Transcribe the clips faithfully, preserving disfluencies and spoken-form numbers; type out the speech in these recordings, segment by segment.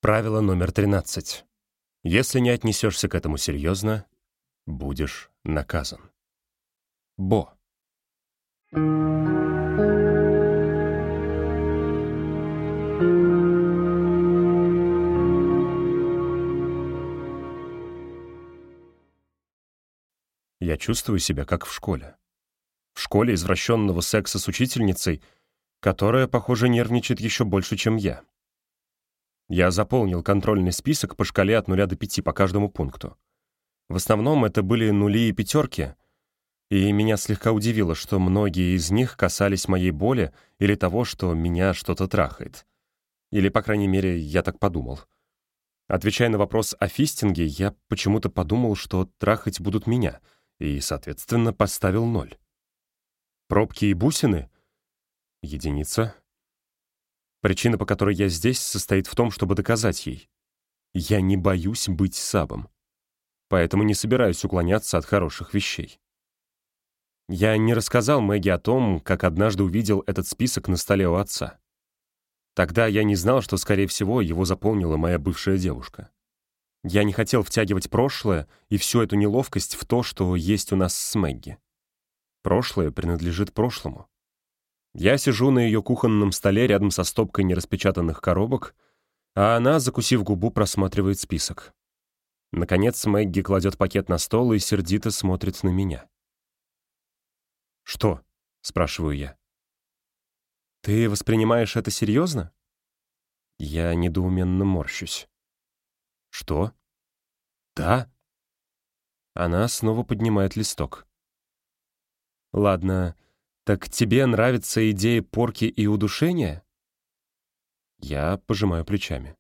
Правило номер тринадцать. Если не отнесешься к этому серьезно, будешь наказан. Бо. Я чувствую себя как в школе. В школе извращенного секса с учительницей, которая, похоже, нервничает еще больше, чем я. Я заполнил контрольный список по шкале от нуля до пяти по каждому пункту. В основном это были нули и пятерки, и меня слегка удивило, что многие из них касались моей боли или того, что меня что-то трахает. Или, по крайней мере, я так подумал. Отвечая на вопрос о фистинге, я почему-то подумал, что трахать будут меня, и, соответственно, поставил ноль. Пробки и бусины? Единица. Причина, по которой я здесь, состоит в том, чтобы доказать ей. Я не боюсь быть сабом. Поэтому не собираюсь уклоняться от хороших вещей. Я не рассказал Мэгги о том, как однажды увидел этот список на столе у отца. Тогда я не знал, что, скорее всего, его заполнила моя бывшая девушка. Я не хотел втягивать прошлое и всю эту неловкость в то, что есть у нас с Мэгги. Прошлое принадлежит прошлому. Я сижу на ее кухонном столе рядом со стопкой нераспечатанных коробок, а она, закусив губу, просматривает список. Наконец Мэгги кладет пакет на стол и сердито смотрит на меня. «Что?» — спрашиваю я. «Ты воспринимаешь это серьезно?» Я недоуменно морщусь. «Что?» «Да?» Она снова поднимает листок. «Ладно, так тебе нравится идея порки и удушения?» Я пожимаю плечами.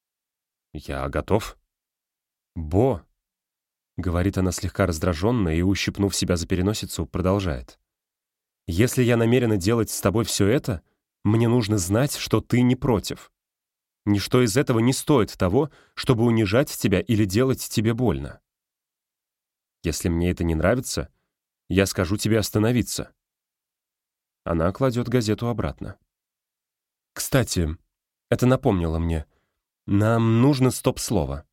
«Я готов». «Бо!» — говорит она слегка раздраженно и, ущипнув себя за переносицу, продолжает. «Если я намерена делать с тобой все это, мне нужно знать, что ты не против. Ничто из этого не стоит того, чтобы унижать тебя или делать тебе больно. Если мне это не нравится, я скажу тебе остановиться». Она кладет газету обратно. «Кстати, это напомнило мне. Нам нужно стоп-слово».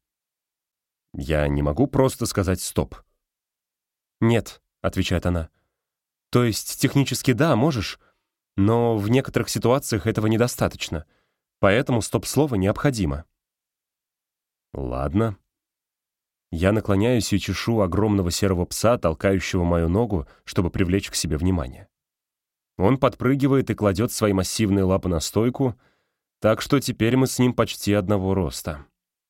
«Я не могу просто сказать «стоп». «Нет», — отвечает она. «То есть технически да, можешь, но в некоторых ситуациях этого недостаточно, поэтому стоп-слово необходимо». «Ладно». Я наклоняюсь и чешу огромного серого пса, толкающего мою ногу, чтобы привлечь к себе внимание. Он подпрыгивает и кладет свои массивные лапы на стойку, так что теперь мы с ним почти одного роста.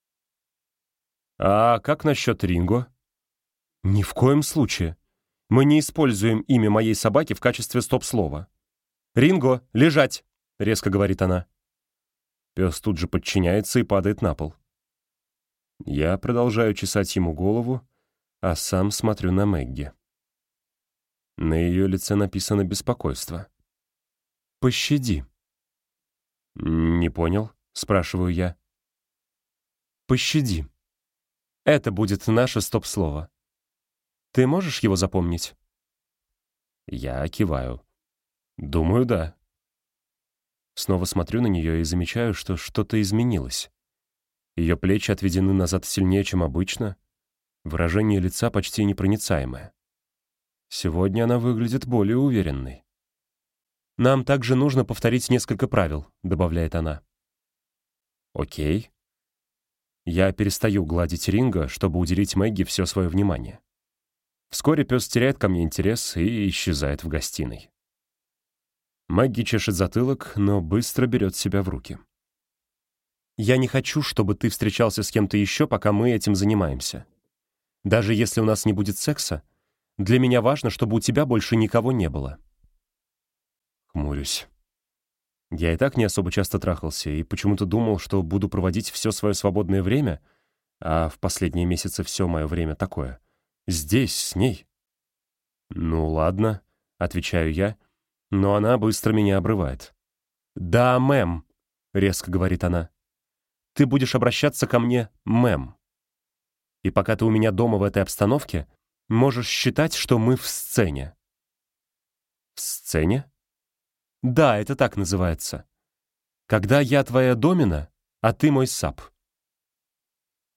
«А как насчет Ринго?» «Ни в коем случае. Мы не используем имя моей собаки в качестве стоп-слова». «Ринго, лежать!» — резко говорит она. Пес тут же подчиняется и падает на пол. Я продолжаю чесать ему голову, а сам смотрю на Мэгги. На ее лице написано беспокойство. «Пощади». «Не понял?» — спрашиваю я. «Пощади. Это будет наше стоп-слово. Ты можешь его запомнить?» Я киваю. «Думаю, да». Снова смотрю на нее и замечаю, что что-то изменилось. Ее плечи отведены назад сильнее, чем обычно. Выражение лица почти непроницаемое. Сегодня она выглядит более уверенной. «Нам также нужно повторить несколько правил», — добавляет она. «Окей». Я перестаю гладить Ринго, чтобы уделить Мэгги все свое внимание. Вскоре пес теряет ко мне интерес и исчезает в гостиной. Мэгги чешет затылок, но быстро берет себя в руки. «Я не хочу, чтобы ты встречался с кем-то еще, пока мы этим занимаемся. Даже если у нас не будет секса, для меня важно, чтобы у тебя больше никого не было». Хмурюсь. Я и так не особо часто трахался и почему-то думал, что буду проводить все свое свободное время, а в последние месяцы все мое время такое. Здесь, с ней. «Ну ладно», — отвечаю я, но она быстро меня обрывает. «Да, мэм», — резко говорит она. «Ты будешь обращаться ко мне, мэм. И пока ты у меня дома в этой обстановке, можешь считать, что мы в сцене». «В сцене?» «Да, это так называется. Когда я твоя домина, а ты мой саб».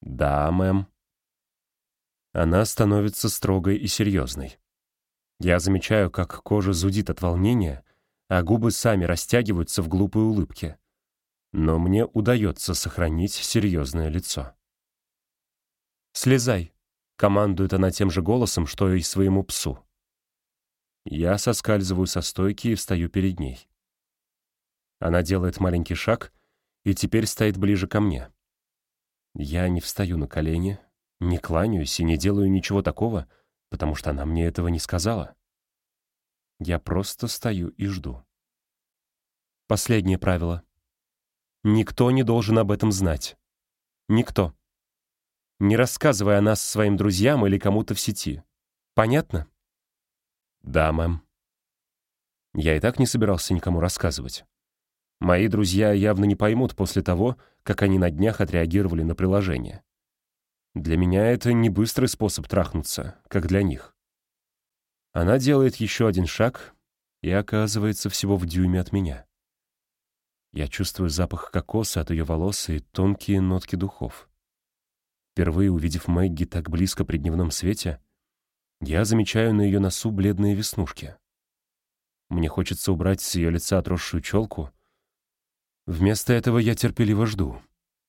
«Да, мэм». Она становится строгой и серьезной. Я замечаю, как кожа зудит от волнения, а губы сами растягиваются в глупой улыбке. Но мне удается сохранить серьезное лицо. «Слезай», — командует она тем же голосом, что и своему псу. Я соскальзываю со стойки и встаю перед ней. Она делает маленький шаг и теперь стоит ближе ко мне. Я не встаю на колени, не кланяюсь и не делаю ничего такого, потому что она мне этого не сказала. Я просто стою и жду. Последнее правило. Никто не должен об этом знать. Никто. Не рассказывай о нас своим друзьям или кому-то в сети. Понятно? Да, мэм. Я и так не собирался никому рассказывать. Мои друзья явно не поймут после того, как они на днях отреагировали на приложение. Для меня это не быстрый способ трахнуться, как для них. Она делает еще один шаг и оказывается всего в дюйме от меня. Я чувствую запах кокоса от ее волос и тонкие нотки духов. Впервые увидев Мэгги так близко при дневном свете, я замечаю на ее носу бледные веснушки. Мне хочется убрать с ее лица отросшую челку. Вместо этого я терпеливо жду.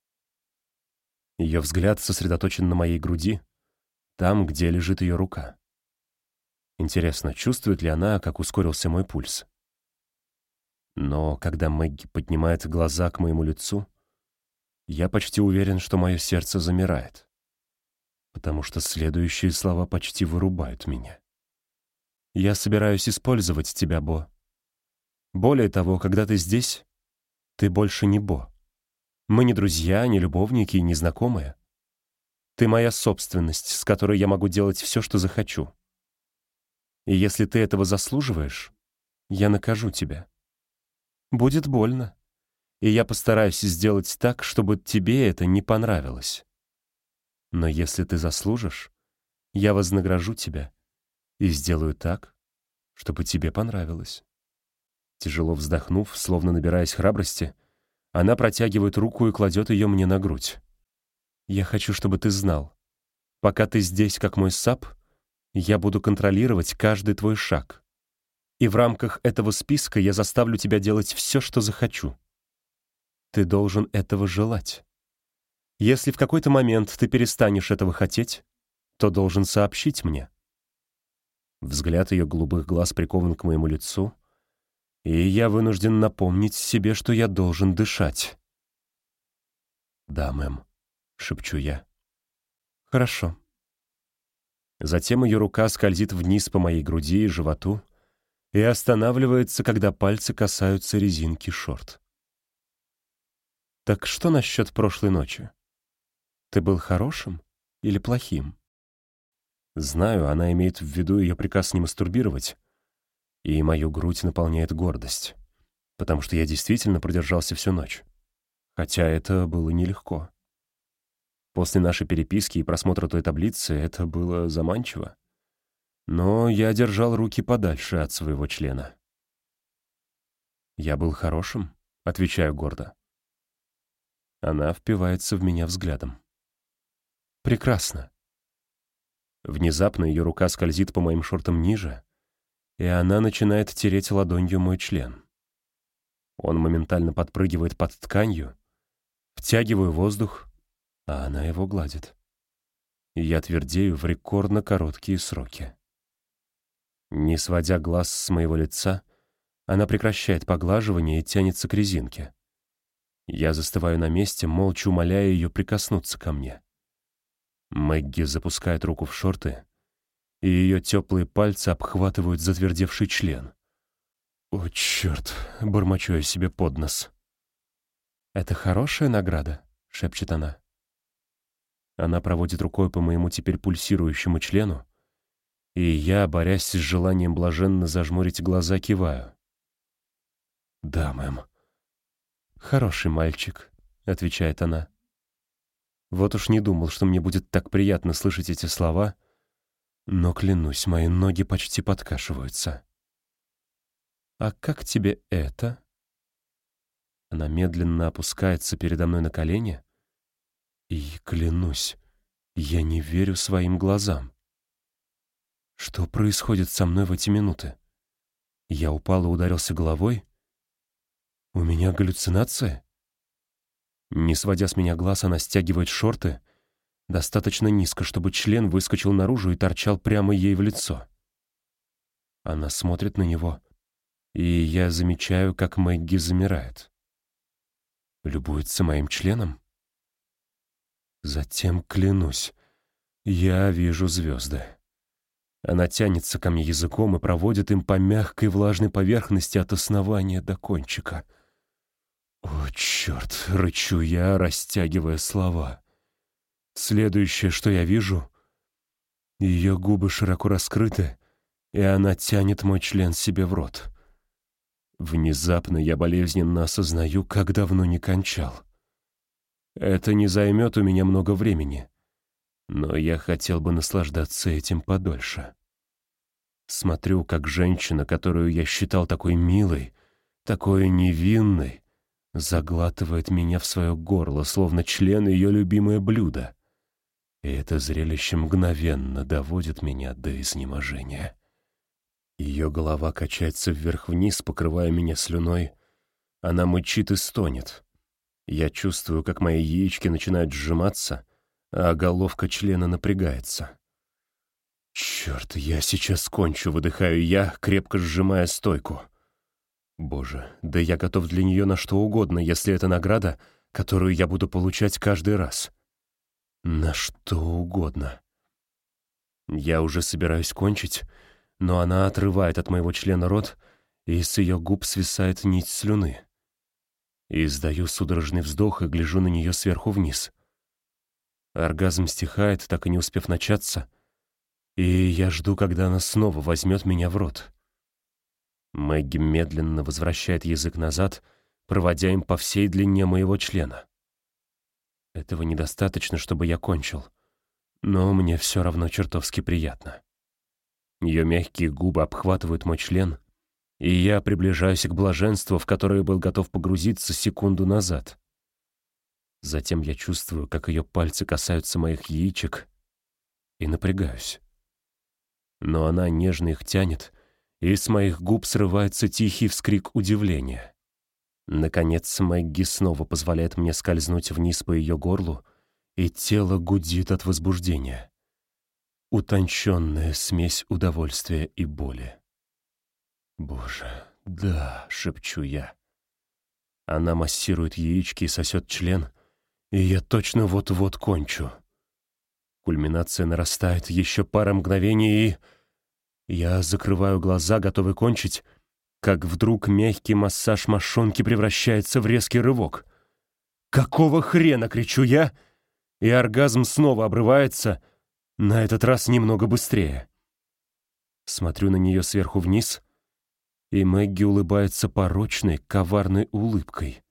Ее взгляд сосредоточен на моей груди, там, где лежит ее рука. Интересно, чувствует ли она, как ускорился мой пульс? Но когда Мэгги поднимает глаза к моему лицу, я почти уверен, что мое сердце замирает, потому что следующие слова почти вырубают меня. «Я собираюсь использовать тебя, Бо. Более того, когда ты здесь, ты больше не Бо. Мы не друзья, не любовники и не знакомые. Ты моя собственность, с которой я могу делать все, что захочу. И если ты этого заслуживаешь, я накажу тебя. Будет больно, и я постараюсь сделать так, чтобы тебе это не понравилось. Но если ты заслужишь, я вознагражу тебя и сделаю так, чтобы тебе понравилось». Тяжело вздохнув, словно набираясь храбрости, она протягивает руку и кладет ее мне на грудь. «Я хочу, чтобы ты знал, пока ты здесь, как мой саб, я буду контролировать каждый твой шаг. И в рамках этого списка я заставлю тебя делать все, что захочу. Ты должен этого желать. Если в какой-то момент ты перестанешь этого хотеть, то должен сообщить мне». Взгляд ее голубых глаз прикован к моему лицу, и я вынужден напомнить себе, что я должен дышать. «Да, мэм», — шепчу я. «Хорошо». Затем ее рука скользит вниз по моей груди и животу и останавливается, когда пальцы касаются резинки шорт. «Так что насчет прошлой ночи? Ты был хорошим или плохим?» Знаю, она имеет в виду ее приказ не мастурбировать, и мою грудь наполняет гордость, потому что я действительно продержался всю ночь, хотя это было нелегко. После нашей переписки и просмотра той таблицы это было заманчиво, но я держал руки подальше от своего члена. «Я был хорошим», — отвечаю гордо. Она впивается в меня взглядом. «Прекрасно». Внезапно ее рука скользит по моим шортам ниже, и она начинает тереть ладонью мой член. Он моментально подпрыгивает под тканью, втягиваю воздух, а она его гладит. И я твердею в рекордно короткие сроки. Не сводя глаз с моего лица, она прекращает поглаживание и тянется к резинке. Я застываю на месте, молча умоляя ее прикоснуться ко мне. Мэгги запускает руку в шорты, и ее теплые пальцы обхватывают затвердевший член. «О, черт!» — бормочу я себе под нос. «Это хорошая награда?» — шепчет она. Она проводит рукой по моему теперь пульсирующему члену, и я, борясь с желанием блаженно зажмурить глаза, киваю. «Да, мэм». «Хороший мальчик», — отвечает она. Вот уж не думал, что мне будет так приятно слышать эти слова, но, клянусь, мои ноги почти подкашиваются. «А как тебе это?» Она медленно опускается передо мной на колени, и клянусь, я не верю своим глазам. Что происходит со мной в эти минуты? Я упал и ударился головой? У меня галлюцинация? Не сводя с меня глаз, она стягивает шорты достаточно низко, чтобы член выскочил наружу и торчал прямо ей в лицо. Она смотрит на него, и я замечаю, как Мэгги замирает. Любуется моим членом? Затем, клянусь, я вижу звезды. Она тянется ко мне языком и проводит им по мягкой влажной поверхности от основания до кончика. «О, черт!» — рычу я, растягивая слова. Следующее, что я вижу — ее губы широко раскрыты, и она тянет мой член себе в рот. Внезапно я болезненно осознаю, как давно не кончал. Это не займет у меня много времени, но я хотел бы наслаждаться этим подольше. Смотрю, как женщина, которую я считал такой милой, такой невинной, заглатывает меня в свое горло, словно член ее любимое блюдо. И это зрелище мгновенно доводит меня до изнеможения. Ее голова качается вверх-вниз, покрывая меня слюной. Она мычит и стонет. Я чувствую, как мои яички начинают сжиматься, а головка члена напрягается. «Черт, я сейчас кончу», — выдыхаю я, крепко сжимая стойку. Боже, да я готов для нее на что угодно, если это награда, которую я буду получать каждый раз. На что угодно. Я уже собираюсь кончить, но она отрывает от моего члена рот, и с ее губ свисает нить слюны. Издаю судорожный вздох и гляжу на нее сверху вниз. Оргазм стихает, так и не успев начаться, и я жду, когда она снова возьмет меня в рот. Мэгги медленно возвращает язык назад, проводя им по всей длине моего члена. Этого недостаточно, чтобы я кончил, но мне все равно чертовски приятно. Ее мягкие губы обхватывают мой член, и я приближаюсь к блаженству, в которое был готов погрузиться секунду назад. Затем я чувствую, как ее пальцы касаются моих яичек, и напрягаюсь. Но она нежно их тянет, и с моих губ срывается тихий вскрик удивления. Наконец, Мэгги снова позволяет мне скользнуть вниз по ее горлу, и тело гудит от возбуждения. Утонченная смесь удовольствия и боли. «Боже, да», — шепчу я. Она массирует яички и сосет член, и я точно вот-вот кончу. Кульминация нарастает, еще пара мгновений, и... Я закрываю глаза, готовый кончить, как вдруг мягкий массаж мошонки превращается в резкий рывок. «Какого хрена?» — кричу я, и оргазм снова обрывается, на этот раз немного быстрее. Смотрю на нее сверху вниз, и Мэгги улыбается порочной, коварной улыбкой.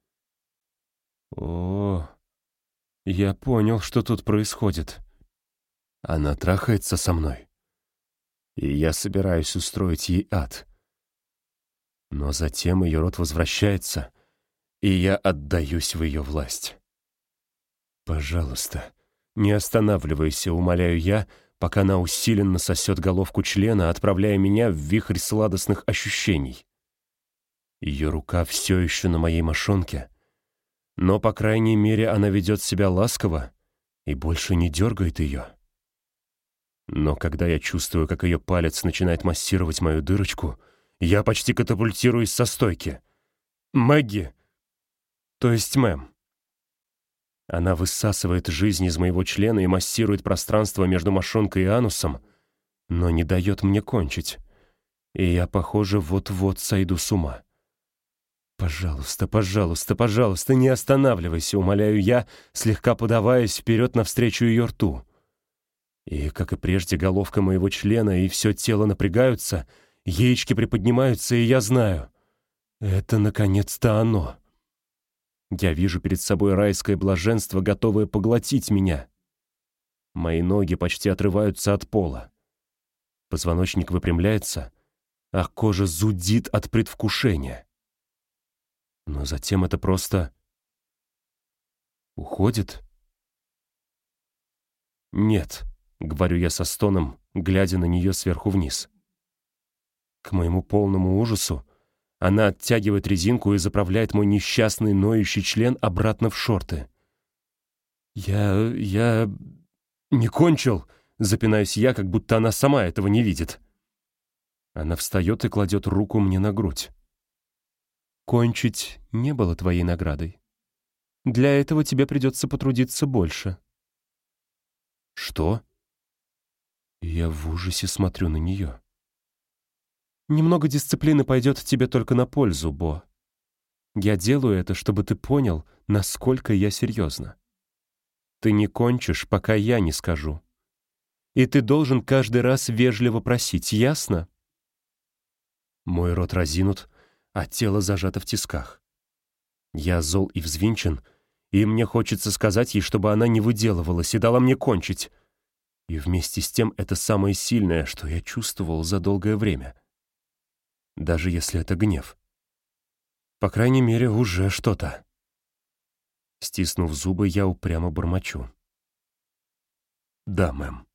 О, я понял, что тут происходит. Она трахается со мной, и я собираюсь устроить ей ад. Но затем ее рот возвращается, и я отдаюсь в ее власть. «Пожалуйста, не останавливайся», — умоляю я, пока она усиленно сосет головку члена, отправляя меня в вихрь сладостных ощущений. Ее рука все еще на моей мошонке, но, по крайней мере, она ведет себя ласково и больше не дергает ее. Но когда я чувствую, как ее палец начинает массировать мою дырочку, я почти катапультируюсь со стойки. «Мэгги! То есть мэм!» Она высасывает жизнь из моего члена и массирует пространство между мошонкой и анусом, но не дает мне кончить. И я, похоже, вот-вот сойду с ума. «Пожалуйста, пожалуйста, пожалуйста, не останавливайся», — умоляю я, слегка подаваясь вперед навстречу ее рту. И, как и прежде, головка моего члена и все тело напрягаются, яички приподнимаются, и я знаю — это, наконец-то, оно. Я вижу перед собой райское блаженство, готовое поглотить меня. Мои ноги почти отрываются от пола. Позвоночник выпрямляется, а кожа зудит от предвкушения. Но затем это просто уходит. «Нет», — говорю я со стоном, глядя на нее сверху вниз. К моему полному ужасу она оттягивает резинку и заправляет мой несчастный ноющий член обратно в шорты. «Я... я... не кончил», — запинаюсь я, как будто она сама этого не видит. Она встает и кладет руку мне на грудь. «Кончить не было твоей наградой. Для этого тебе придется потрудиться больше». «Что?» Я в ужасе смотрю на нее. «Немного дисциплины пойдет тебе только на пользу, Бо. Я делаю это, чтобы ты понял, насколько я серьезно. Ты не кончишь, пока я не скажу. И ты должен каждый раз вежливо просить, ясно?» Мой рот разинут, а тело зажато в тисках. Я зол и взвинчен, и мне хочется сказать ей, чтобы она не выделывалась и дала мне кончить. И вместе с тем это самое сильное, что я чувствовал за долгое время. Даже если это гнев. По крайней мере, уже что-то. Стиснув зубы, я упрямо бормочу. «Да, мэм».